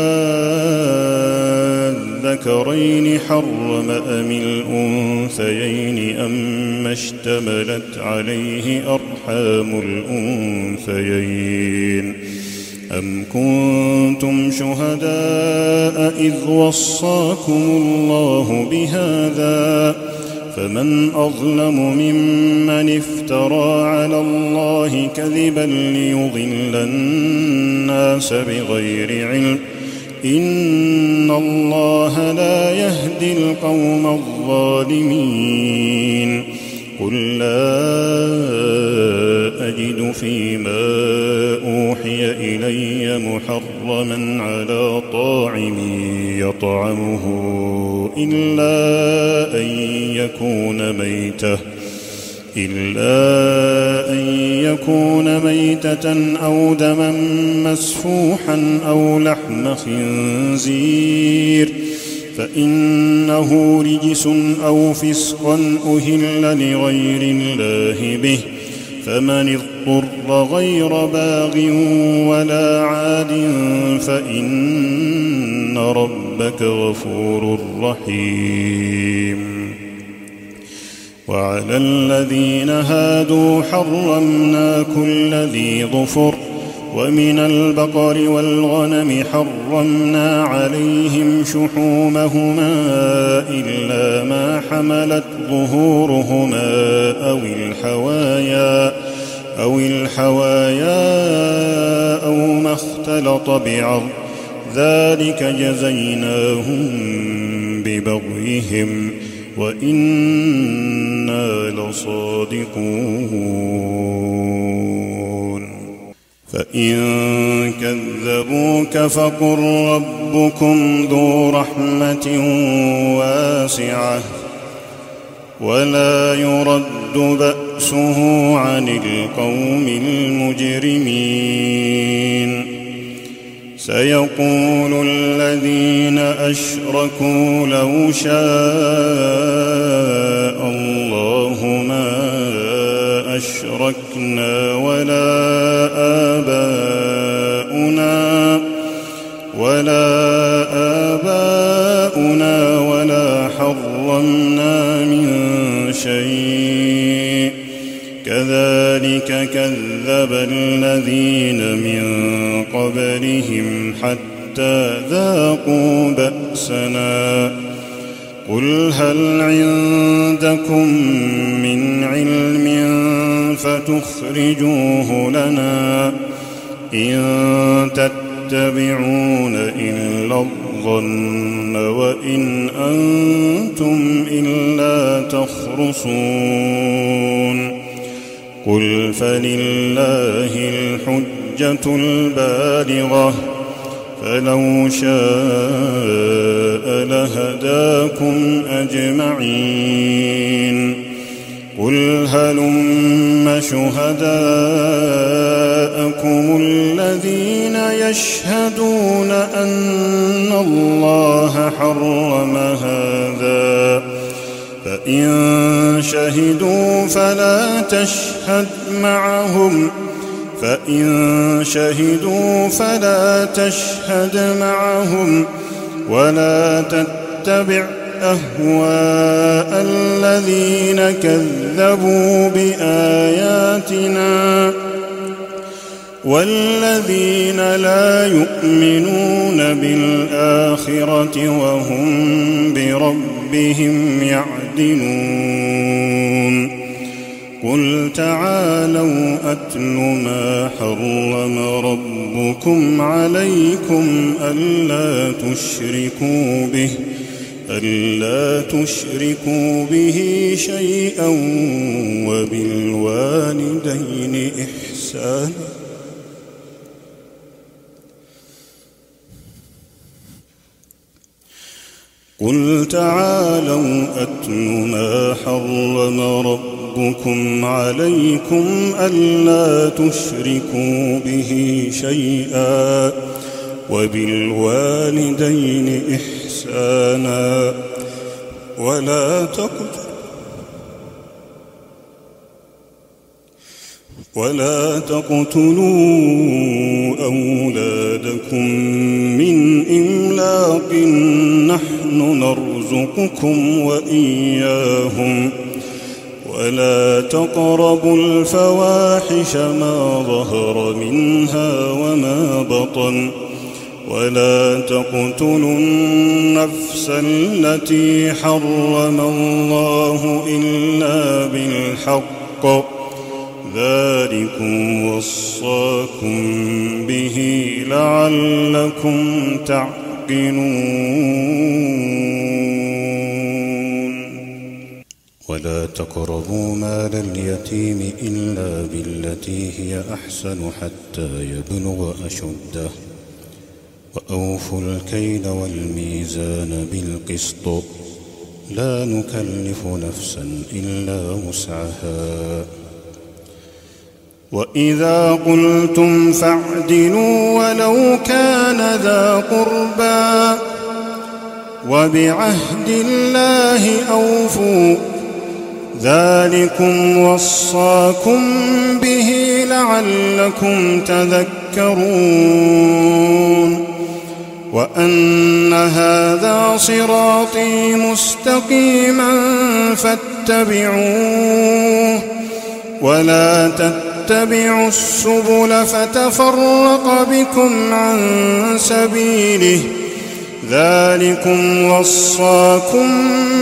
أذكرين حرم أم الأنثيين أما اشتملت عليه أرحام الأنثيين، أم كنتم شهداء إذ وصاكم الله بهذا، فمن أظلم ممن افترى على الله كذبا ليضل الناس بغير علم، إن الله لا يهدي القوم الظالمين. قل لا أجد فيما أوحي إلي محرما على طاعم يطعمه إلا أن يكون ميتة إلا أن يكون ميتة أو دما مسفوحا أو لحم خنزير فإنه رجس أو فسقا أهل لغير الله به، فمن اضطر غير باغ ولا عاد فإن ربك غفور رحيم. وعلى الذين هادوا حرمنا كل ذي ظفر، ومن البقر والغنم حرمنا عليهم شحومهما إلا ما حملت ظهورهما أو الحوايا أو الحوايا أو ما اختلط بعظم، ذلك جزيناهم ببغيهم وإنا لصادقون فإن كذبوك فقل ربكم ذو رحمة واسعة ولا يرد بأسه عن القوم المجرمين سيقول الذين أشركوا لو شاء الله ما أشركنا ولا آباؤنا ولا آباؤنا ولا حرمنا من شيء كذلك كذب الذين من قبلهم حتى ذاقوا بأسنا قل هل عندكم من علم فتخرجوه لنا إن تتبعون إلا الظن وإن أنتم إلا تخرصون قل فلله الحجة البالغة فلو شاء لهداكم أجمعين قل هلم شهداءكم الذين يشهدون أن الله حرم هذا فإن شهدوا فلا تشهد معهم فإن شهدوا فلا تشهد معهم ولا تتبع أهواء الذين كذبوا بآياتنا والذين لا يؤمنون بالآخرة وهم بربهم يعدلون قل تعالوا أتل ما حرم ربكم عليكم ألا تشركوا به ألا تشركوا به شيئا وبالوالدين إحسانا قل تعالوا أتل ما حرم ربكم عليكم ألا تشركوا به شيئا وبالوالدين إحسانا ولا تقتلوا ولا تقتلوا أولادكم من إملاق نحن نرزقكم وإياهم ولا تقربوا الفواحش ما ظهر منها وما بطن ولا تقتلوا النفس التي حرم الله إلا بالحق ذلكم وصاكم به لعلكم تعقلون ولا تقربوا مال اليتيم إلا بالتي هي أحسن حتى يبلغ أشده وأوفوا الكيل والميزان بالقسط لا نكلف نفسا إلا وسعها وإذا قلتم فاعدلوا ولو كان ذا قربى وبعهد الله أوفوا ذلكم وصاكم به لعلكم تذكرون وأن هذا صراطي مستقيما فاتبعوه ولا تتبعوا السبل فتفرق بكم عن سبيله ذلكم وصاكم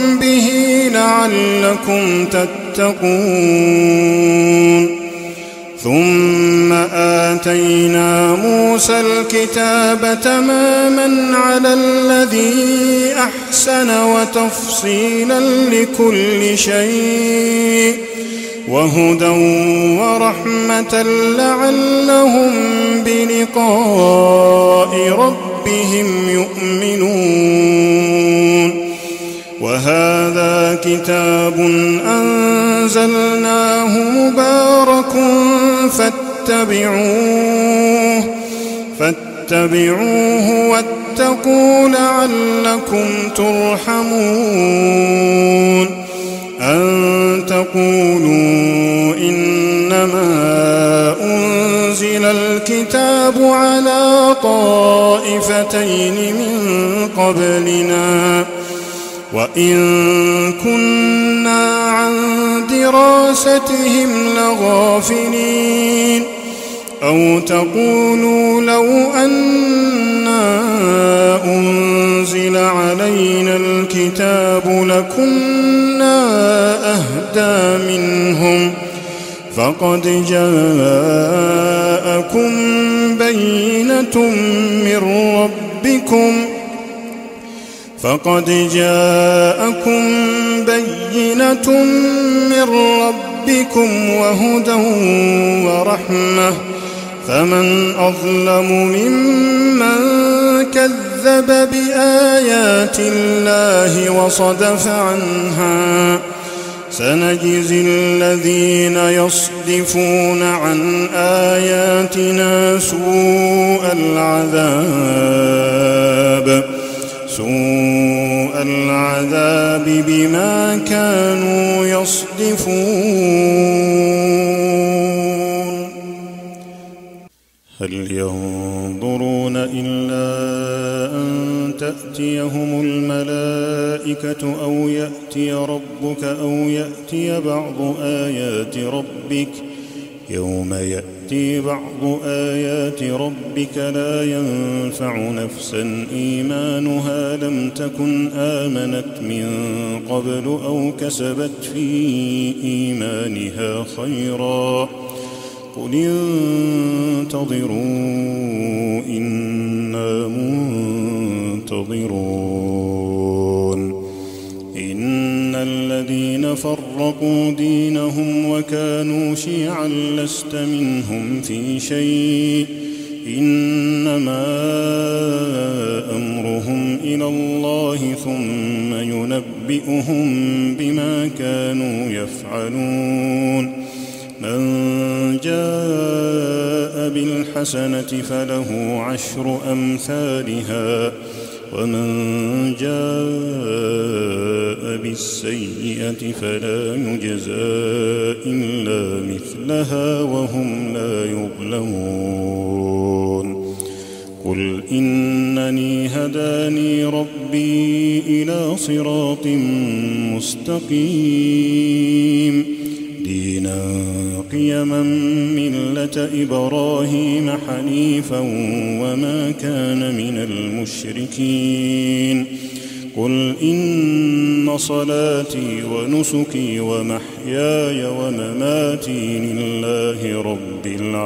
به لعلكم تتقون ثم آتينا موسى الكتاب تماما على الذي أحسن وتفصيلا لكل شيء وهدى ورحمة لعلهم بلقاء ربهم يؤمنون. وهذا كتاب أنزلناه مبارك فاتبعوه فاتبعوه واتقوا لعلكم ترحمون. أن تقولوا إنما أنزل الكتاب على طائفتين من قبلنا وإن كنا عن دراستهم لغافلين. أو تقولوا لو أنا أنزل علينا الكتاب لكنا أهدى منهم فقد جاءكم بينة من ربكم فقد جاءكم بينة من ربكم وهدى ورحمة فمن أظلم ممن كذب بآيات الله وصدف عنها. سنجزي الذين يصدفون عن آياتنا سوء العذاب سوء العذاب بما كانوا يصدفون. هل ينظرون إلا أن تأتيهم الملائكة أو يأتي ربك أو يأتي بعض آيات ربك يوم يأتي بعض آيات ربك لا ينفع نفسا إيمانها لم تكن آمنت من قبل أو كسبت في إيمانها خيرا قل انتظروا إنا منتظرون. إن الذين فرقوا دينهم وكانوا شيعا لست منهم في شيء إنما أمرهم إلى الله ثم ينبئهم بما كانوا يفعلون. من جاء بالحسنة فله عشر أمثالها ومن جاء بالسيئة فلا يجزى إلا مثلها وهم لا يظلمون. قل إنني هداني ربي إلى صراط مستقيم دينا قيما ملة إبراهيم حنيفا وما كان من المشركين. قل إن صلاتي ونسكي ومحياي ومماتي لله رب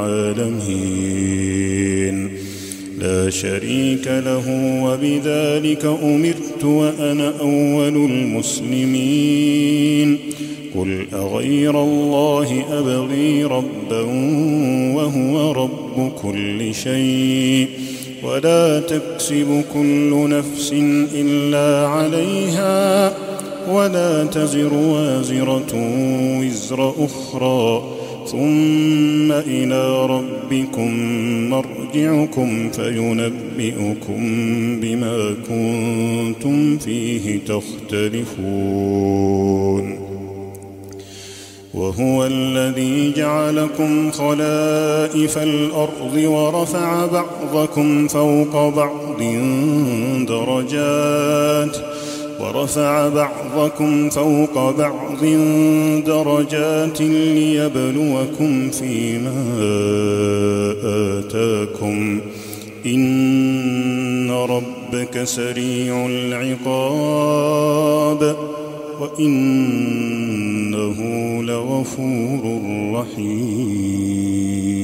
العالمين لا شريك له وبذلك أمرت وأنا أول المسلمين. قل أغير الله أبغي ربا وهو رب كل شيء ولا تكسب كل نفس إلا عليها ولا تزر وازرة وزر أخرى ثم إلى ربكم مرجعكم فينبئكم بما كنتم فيه تختلفون. وهو الذي جعلكم خلائف الأرض ورفع بعضكم فوق بعض درجات ورفع بعضكم فوق بعض درجات ليبلوكم فيما آتاكم إن ربك سريع العقاب وإنه لغفور رحيم.